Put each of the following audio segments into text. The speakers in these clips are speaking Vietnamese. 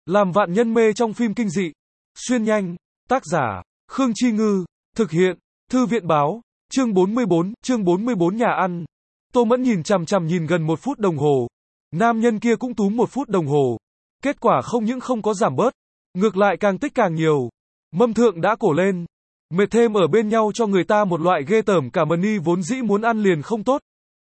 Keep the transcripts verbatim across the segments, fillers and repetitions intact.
Làm vạn nhân mê trong phim kinh dị. Xuyên nhanh. Tác giả, Khương Chi Ngư. Thực hiện, Thư viện báo. Chương bốn mươi bốn, chương bốn mươi bốn nhà ăn. Tô Mẫn nhìn chằm chằm nhìn gần một phút đồng hồ. Nam nhân kia cũng túm một phút đồng hồ. Kết quả không những không có giảm bớt, ngược lại càng tích càng nhiều. Mâm thượng đã cổ lên. Mệt thêm ở bên nhau cho người ta một loại ghê tởm cả mần ni vốn dĩ muốn ăn liền không tốt.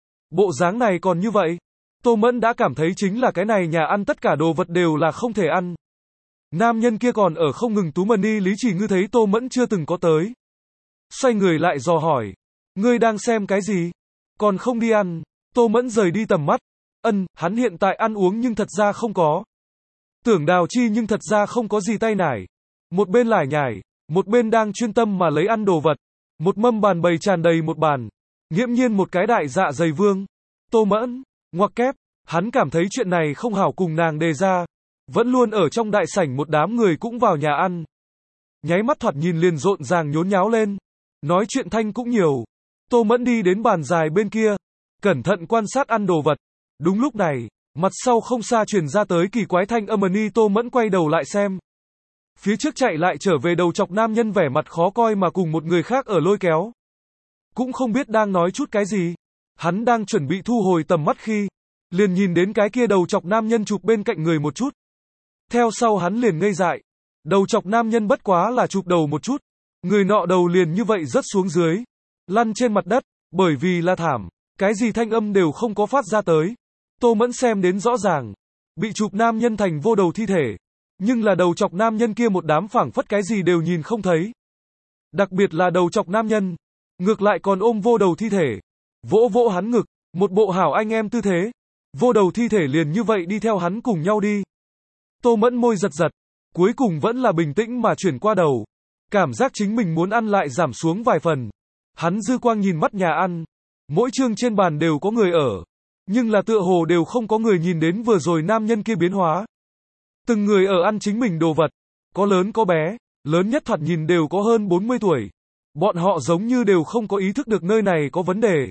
Bộ dáng này còn như vậy. Tô Mẫn đã cảm thấy chính là cái này nhà ăn tất cả đồ vật đều là không thể ăn. Nam nhân kia còn ở không ngừng tú mần ni Lý Chỉ Ngư thấy Tô Mẫn chưa từng có tới. Xoay người lại dò hỏi. Ngươi đang xem cái gì? Còn không đi ăn? Tô Mẫn rời đi tầm mắt. Ân, hắn hiện tại ăn uống nhưng thật ra không có. Tưởng đào chi nhưng thật ra không có gì tay nải. Một bên lải nhải, một bên đang chuyên tâm mà lấy ăn đồ vật. Một mâm bàn bày tràn đầy một bàn. Nghiễm nhiên một cái đại dạ dày vương. Tô Mẫn, ngoặc kép, hắn cảm thấy chuyện này không hảo cùng nàng đề ra. Vẫn luôn ở trong đại sảnh một đám người cũng vào nhà ăn. Nháy mắt thoạt nhìn liền rộn ràng nhốn nháo lên. Nói chuyện thanh cũng nhiều. Tô Mẫn đi đến bàn dài bên kia. Cẩn thận quan sát ăn đồ vật. Đúng lúc này, mặt sau không xa truyền ra tới kỳ quái thanh âm ni. Tô Mẫn quay đầu lại xem. Phía trước chạy lại trở về đầu chọc nam nhân vẻ mặt khó coi mà cùng một người khác ở lôi kéo. Cũng không biết đang nói chút cái gì. Hắn đang chuẩn bị thu hồi tầm mắt khi liền nhìn đến cái kia đầu chọc nam nhân chụp bên cạnh người một chút. Theo sau hắn liền ngây dại. Đầu chọc nam nhân bất quá là chụp đầu một chút. Người nọ đầu liền như vậy rớt xuống dưới. Lăn trên mặt đất. Bởi vì là thảm. Cái gì thanh âm đều không có phát ra tới. Tô Mẫn xem đến rõ ràng. Bị chụp nam nhân thành vô đầu thi thể. Nhưng là đầu chọc nam nhân kia một đám phảng phất cái gì đều nhìn không thấy. Đặc biệt là đầu chọc nam nhân. Ngược lại còn ôm vô đầu thi thể. Vỗ vỗ hắn ngực. Một bộ hảo anh em tư thế. Vô đầu thi thể liền như vậy đi theo hắn cùng nhau đi. Tô Mẫn môi giật giật. Cuối cùng vẫn là bình tĩnh mà chuyển qua đầu. Cảm giác chính mình muốn ăn lại giảm xuống vài phần. Hắn dư quang nhìn mắt nhà ăn. Mỗi chương trên bàn đều có người ở. Nhưng là tựa hồ đều không có người nhìn đến vừa rồi nam nhân kia biến hóa. Từng người ở ăn chính mình đồ vật. Có lớn có bé. Lớn nhất thoạt nhìn đều có hơn bốn mươi tuổi. Bọn họ giống như đều không có ý thức được nơi này có vấn đề.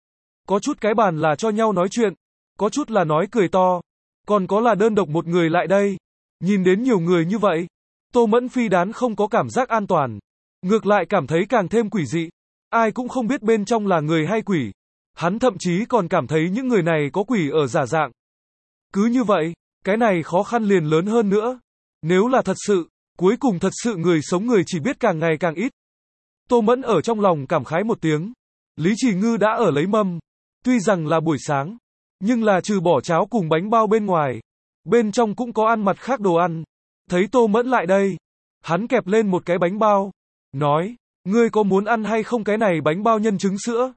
Có chút cái bàn là cho nhau nói chuyện. Có chút là nói cười to. Còn có là đơn độc một người lại đây. Nhìn đến nhiều người như vậy. Tô Mẫn phi đán không có cảm giác an toàn. Ngược lại cảm thấy càng thêm quỷ dị. Ai cũng không biết bên trong là người hay quỷ. Hắn thậm chí còn cảm thấy những người này có quỷ ở giả dạng. Cứ như vậy, cái này khó khăn liền lớn hơn nữa. Nếu là thật sự, cuối cùng thật sự người sống người chỉ biết càng ngày càng ít. Tô Mẫn ở trong lòng cảm khái một tiếng. Lý Chỉ Ngư đã ở lấy mâm. Tuy rằng là buổi sáng, nhưng là trừ bỏ cháo cùng bánh bao bên ngoài. Bên trong cũng có ăn mặt khác đồ ăn. Thấy Tô Mẫn lại đây. Hắn kẹp lên một cái bánh bao. Nói, ngươi có muốn ăn hay không cái này bánh bao nhân trứng sữa?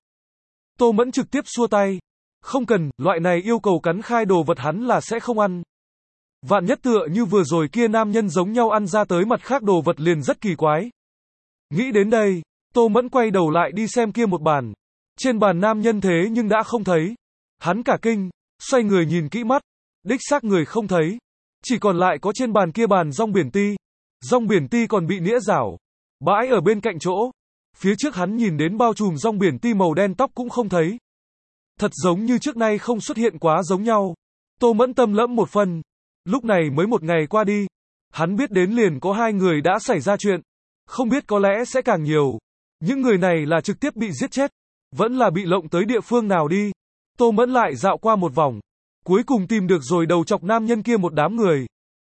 Tô Mẫn trực tiếp xua tay. Không cần, loại này yêu cầu cắn khai đồ vật hắn là sẽ không ăn. Vạn nhất tựa như vừa rồi kia nam nhân giống nhau ăn ra tới mặt khác đồ vật liền rất kỳ quái. Nghĩ đến đây, Tô Mẫn quay đầu lại đi xem kia một bàn. Trên bàn nam nhân thế nhưng đã không thấy. Hắn cả kinh, xoay người nhìn kỹ mắt. Đích xác người không thấy. Chỉ còn lại có trên bàn kia bàn rong biển ti. Rong biển ti còn bị nĩa rảo. Bãi ở bên cạnh chỗ. Phía trước hắn nhìn đến bao trùm rong biển ti màu đen tóc cũng không thấy. Thật giống như trước nay không xuất hiện quá giống nhau. Tô Mẫn tâm lẫm một phần. Lúc này mới một ngày qua đi. Hắn biết đến liền có hai người đã xảy ra chuyện. Không biết có lẽ sẽ càng nhiều. Những người này là trực tiếp bị giết chết. Vẫn là bị lộng tới địa phương nào đi. Tô Mẫn lại dạo qua một vòng. Cuối cùng tìm được rồi đầu chọc nam nhân kia một đám người.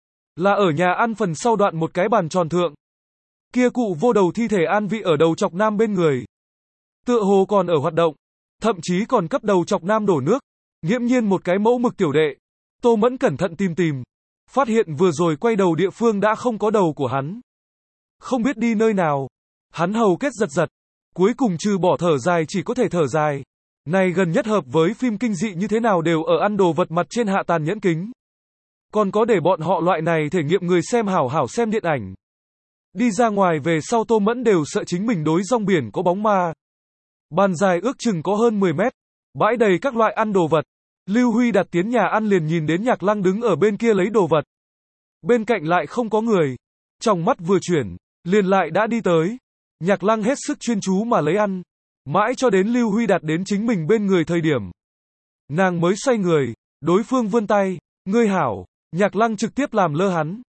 Là ở nhà ăn phần sau đoạn một cái bàn tròn thượng. Kia cụ vô đầu thi thể an vị ở đầu chọc nam bên người. Tựa hồ còn ở hoạt động. Thậm chí còn cấp đầu chọc nam đổ nước. Nghiễm nhiên một cái mẫu mực tiểu đệ. Tô Mẫn cẩn thận tìm tìm. Phát hiện vừa rồi quay đầu địa phương đã không có đầu của hắn. Không biết đi nơi nào. Hắn hầu kết giật giật. Cuối cùng trừ bỏ thở dài chỉ có thể thở dài. Này gần nhất hợp với phim kinh dị như thế nào đều ở ăn đồ vật mặt trên hạ tàn nhẫn kính. Còn có để bọn họ loại này thể nghiệm người xem hảo hảo xem điện ảnh. Đi ra ngoài về sau Tô Mẫn đều sợ chính mình đối rong biển có bóng ma. Bàn dài ước chừng có hơn mười mét. Bãi đầy các loại ăn đồ vật. Lưu Huy đặt tiến nhà ăn liền nhìn đến Nhạc Lăng đứng ở bên kia lấy đồ vật. Bên cạnh lại không có người. Trong mắt vừa chuyển, liền lại đã đi tới. Nhạc Lăng hết sức chuyên chú mà lấy ăn. Mãi cho đến Lưu Huy đặt đến chính mình bên người thời điểm. Nàng mới xoay người, đối phương vươn tay, ngươi hảo. Nhạc Lăng trực tiếp làm lơ hắn.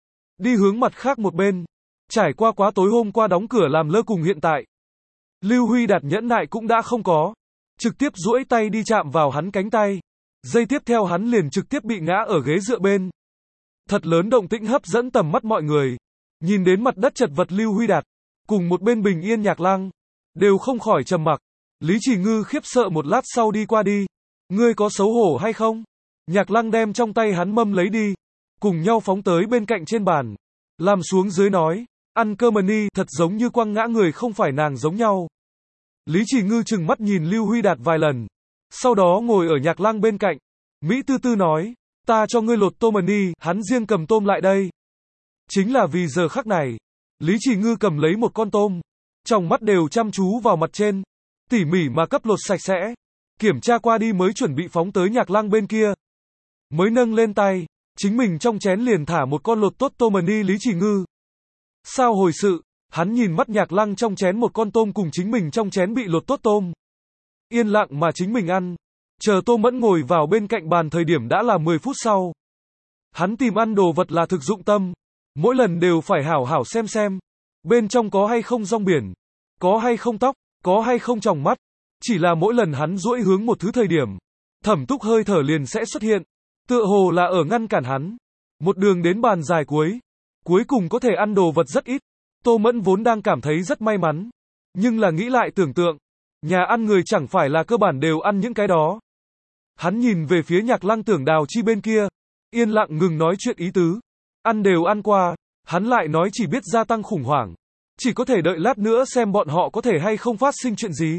đi hướng mặt khác một bên. Trải qua quá tối hôm qua đóng cửa làm lơ cùng hiện tại. Lưu Huy Đạt nhẫn nại cũng đã không có. Trực tiếp duỗi tay đi chạm vào hắn cánh tay. Giây tiếp theo hắn liền trực tiếp bị ngã ở ghế dựa bên. Thật lớn động tĩnh hấp dẫn tầm mắt mọi người. Nhìn đến mặt đất chật vật Lưu Huy Đạt, cùng một bên bình yên Nhạc Lăng, đều không khỏi trầm mặc. Lý Chỉ Ngư khiếp sợ một lát sau đi qua đi. Ngươi có xấu hổ hay không? Nhạc Lăng đem trong tay hắn mâm lấy đi. Cùng nhau phóng tới bên cạnh trên bàn. Làm xuống dưới nói. Ăn cơm ni thật giống như quăng ngã người không phải nàng giống nhau. Lý Chỉ Ngư chừng mắt nhìn Lưu Huy Đạt vài lần. Sau đó ngồi ở Nhạc Lăng bên cạnh. Mỹ tư tư nói. Ta cho ngươi lột tôm ni, hắn riêng cầm tôm lại đây. Chính là vì giờ khắc này. Lý Chỉ Ngư cầm lấy một con tôm. Trong mắt đều chăm chú vào mặt trên. Tỉ mỉ mà cấp lột sạch sẽ. Kiểm tra qua đi mới chuẩn bị phóng tới Nhạc Lăng bên kia. Mới nâng lên tay. Chính mình trong chén liền thả một con lột tốt tôm ni Lý Chỉ Ngư. Sao hồi sự, hắn nhìn mắt Nhạc Lăng trong chén một con tôm cùng chính mình trong chén bị lột tốt tôm. Yên lặng mà chính mình ăn. Chờ Tô Mẫn ngồi vào bên cạnh bàn thời điểm đã là mười phút sau. Hắn tìm ăn đồ vật là thực dụng tâm. Mỗi lần đều phải hảo hảo xem xem. Bên trong có hay không rong biển. Có hay không tóc. Có hay không tròng mắt. Chỉ là mỗi lần hắn duỗi hướng một thứ thời điểm. Thẩm Túc hơi thở liền sẽ xuất hiện. Tựa hồ là ở ngăn cản hắn. Một đường đến bàn dài cuối. Cuối cùng có thể ăn đồ vật rất ít. Tô Mẫn vốn đang cảm thấy rất may mắn. Nhưng là nghĩ lại tưởng tượng. Nhà ăn người chẳng phải là cơ bản đều ăn những cái đó. Hắn nhìn về phía Nhạc Lăng Tưởng Đào Chi bên kia. Yên lặng ngừng nói chuyện ý tứ. Ăn đều ăn qua. Hắn lại nói chỉ biết gia tăng khủng hoảng. Chỉ có thể đợi lát nữa xem bọn họ có thể hay không phát sinh chuyện gì.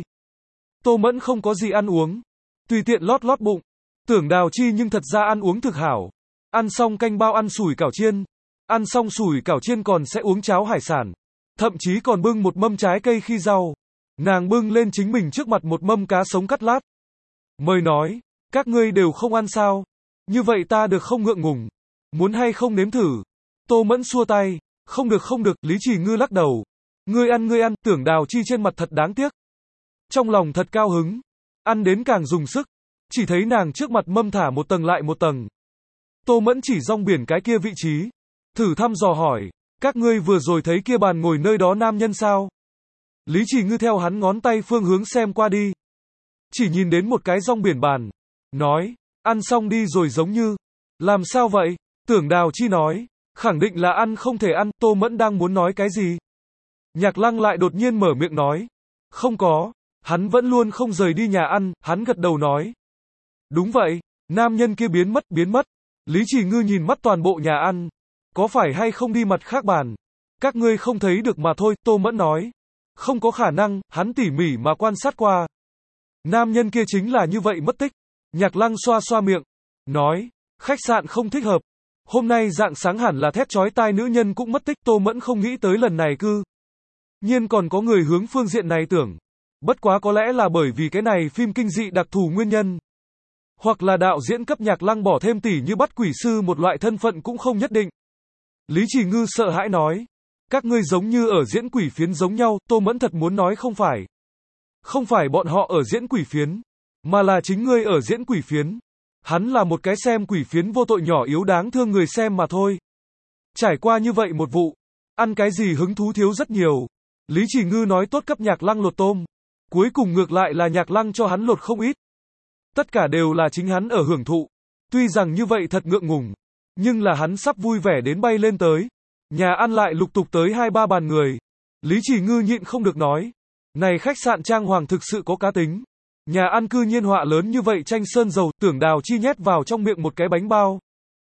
Tô Mẫn không có gì ăn uống. Tùy tiện lót lót bụng. Tưởng Đào Chi nhưng thật ra ăn uống thực hảo. Ăn xong canh bao ăn sủi cảo chiên. Ăn xong sủi cảo chiên còn sẽ uống cháo hải sản. Thậm chí còn bưng một mâm trái cây khi rau. Nàng bưng lên chính mình trước mặt một mâm cá sống cắt lát. Mời nói, các ngươi đều không ăn sao? Như vậy ta được không ngượng ngùng? Muốn hay không nếm thử? Tô Mẫn xua tay. Không được không được, Lý Chỉ Ngư lắc đầu. Ngươi ăn ngươi ăn, Tưởng Đào Chi trên mặt thật đáng tiếc. Trong lòng thật cao hứng. Ăn đến càng dùng sức. Chỉ thấy nàng trước mặt mâm thả một tầng lại một tầng. Tô Mẫn chỉ rong biển cái kia vị trí. Thử thăm dò hỏi. Các ngươi vừa rồi thấy kia bàn ngồi nơi đó nam nhân sao? Lý Chỉ Ngư theo hắn ngón tay phương hướng xem qua đi. Chỉ nhìn đến một cái rong biển bàn. Nói. Ăn xong đi rồi giống như. Làm sao vậy? Tưởng Đào Chi nói. Khẳng định là ăn không thể ăn. Tô Mẫn đang muốn nói cái gì? Nhạc Lăng lại đột nhiên mở miệng nói. Không có. Hắn vẫn luôn không rời đi nhà ăn. Hắn gật đầu nói. Đúng vậy. Nam nhân kia biến mất biến mất. Lý Chỉ Ngư nhìn mắt toàn bộ nhà ăn. Có phải hay không đi mặt khác bàn? Các ngươi không thấy được mà thôi. Tô Mẫn nói. Không có khả năng. Hắn tỉ mỉ mà quan sát qua. Nam nhân kia chính là như vậy mất tích. Nhạc Lăng xoa xoa miệng. Nói. Khách sạn không thích hợp. Hôm nay dạng sáng hẳn là thét chói tai nữ nhân cũng mất tích. Tô Mẫn không nghĩ tới lần này cư nhiên còn có người hướng phương diện này tưởng. Bất quá có lẽ là bởi vì cái này phim kinh dị đặc thù nguyên nhân. Hoặc là đạo diễn cấp Nhạc Lăng bỏ thêm tỉ như bắt quỷ sư một loại thân phận cũng không nhất định. Lý Chỉ Ngư sợ hãi nói. Các ngươi giống như ở diễn quỷ phiến giống nhau. Tô Mẫn thật muốn nói không phải. Không phải bọn họ ở diễn quỷ phiến. Mà là chính ngươi ở diễn quỷ phiến. Hắn là một cái xem quỷ phiến vô tội nhỏ yếu đáng thương người xem mà thôi. Trải qua như vậy một vụ. Ăn cái gì hứng thú thiếu rất nhiều. Lý Chỉ Ngư nói tốt cấp Nhạc Lăng lột tôm. Cuối cùng ngược lại là Nhạc Lăng cho hắn lột không ít. Tất cả đều là chính hắn ở hưởng thụ. Tuy rằng như vậy thật ngượng ngùng. Nhưng là hắn sắp vui vẻ đến bay lên tới. Nhà ăn lại lục tục tới hai ba bàn người. Lý Chỉ Ngư nhịn không được nói. Này khách sạn trang hoàng thực sự có cá tính. Nhà ăn cư nhiên họa lớn như vậy tranh sơn dầu. Tưởng Đào Chi nhét vào trong miệng một cái bánh bao.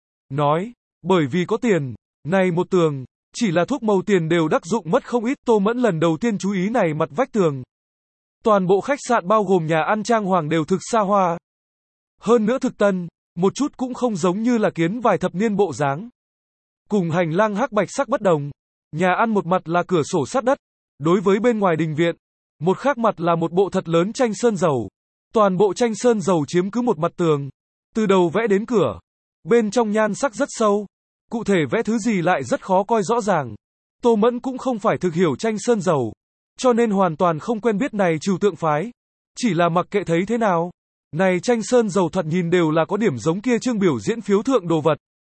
Nói. Bởi vì có tiền. Này một tường. Chỉ là thuốc màu tiền đều đắc dụng mất không ít. Tô Mẫn lần đầu tiên chú ý này mặt vách tường. Toàn bộ khách sạn bao gồm nhà ăn trang hoàng đều thực xa hoa. Hơn nữa thực tân. Một chút cũng không giống như là kiến vài thập niên bộ dáng. Cùng hành lang hắc bạch sắc bất đồng. Nhà ăn một mặt là cửa sổ sát đất. Đối với bên ngoài đình viện. Một khác mặt là một bộ thật lớn tranh sơn dầu. Toàn bộ tranh sơn dầu chiếm cứ một mặt tường. Từ đầu vẽ đến cửa. Bên trong nhan sắc rất sâu. Cụ thể vẽ thứ gì lại rất khó coi rõ ràng. Tô Mẫn cũng không phải thực hiểu tranh sơn dầu. Cho nên hoàn toàn không quen biết này trừu tượng phái. Chỉ là mặc kệ thấy thế nào. Này tranh sơn dầu thoạt nhìn đều là có điểm giống kia chương biểu diễn phiếu thượng đồ vật.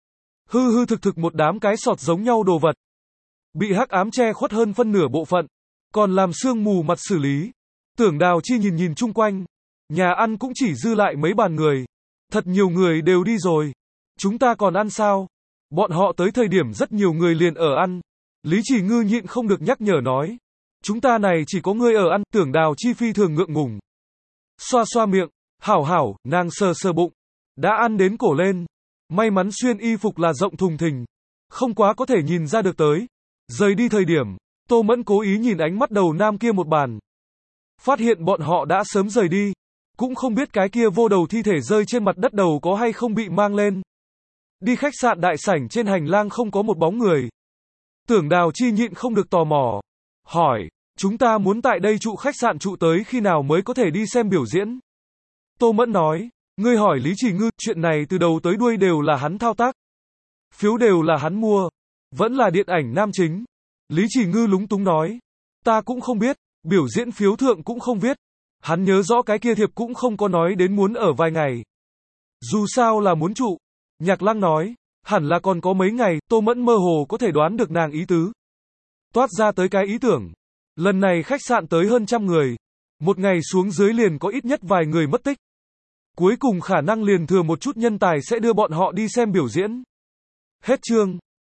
Hư hư thực thực một đám cái sọt giống nhau đồ vật. Bị hắc ám che khuất hơn phân nửa bộ phận. Còn làm sương mù mặt xử lý. Tưởng Đào Chi nhìn nhìn chung quanh. Nhà ăn cũng chỉ dư lại mấy bàn người. Thật nhiều người đều đi rồi. Chúng ta còn ăn sao? Bọn họ tới thời điểm rất nhiều người liền ở ăn. Lý Chỉ Ngư nhịn không được nhắc nhở nói. Chúng ta này chỉ có người ở ăn. Tưởng Đào Chi phi thường ngượng ngùng. Xoa xoa miệng. Hảo hảo, nàng sờ sờ bụng. Đã ăn đến cổ lên. May mắn xuyên y phục là rộng thùng thình. Không quá có thể nhìn ra được tới. Rời đi thời điểm, Tô Mẫn cố ý nhìn ánh mắt đầu nam kia một bàn. Phát hiện bọn họ đã sớm rời đi. Cũng không biết cái kia vô đầu thi thể rơi trên mặt đất đầu có hay không bị mang lên. Đi khách sạn đại sảnh trên hành lang không có một bóng người. Tưởng Đào Chi nhịn không được tò mò. Hỏi, chúng ta muốn tại đây trụ khách sạn trụ tới khi nào mới có thể đi xem biểu diễn? Tô Mẫn nói, ngươi hỏi Lý Chỉ Ngư, chuyện này từ đầu tới đuôi đều là hắn thao tác. Phiếu đều là hắn mua. Vẫn là điện ảnh nam chính. Lý Chỉ Ngư lúng túng nói. Ta cũng không biết, biểu diễn phiếu thượng cũng không viết. Hắn nhớ rõ cái kia thiệp cũng không có nói đến muốn ở vài ngày. Dù sao là muốn trụ. Nhạc Lăng nói, hẳn là còn có mấy ngày, Tô Mẫn mơ hồ có thể đoán được nàng ý tứ. Toát ra tới cái ý tưởng. Lần này khách sạn tới hơn trăm người. Một ngày xuống dưới liền có ít nhất vài người mất tích. Cuối cùng khả năng liền thừa một chút nhân tài sẽ đưa bọn họ đi xem biểu diễn. Hết chương.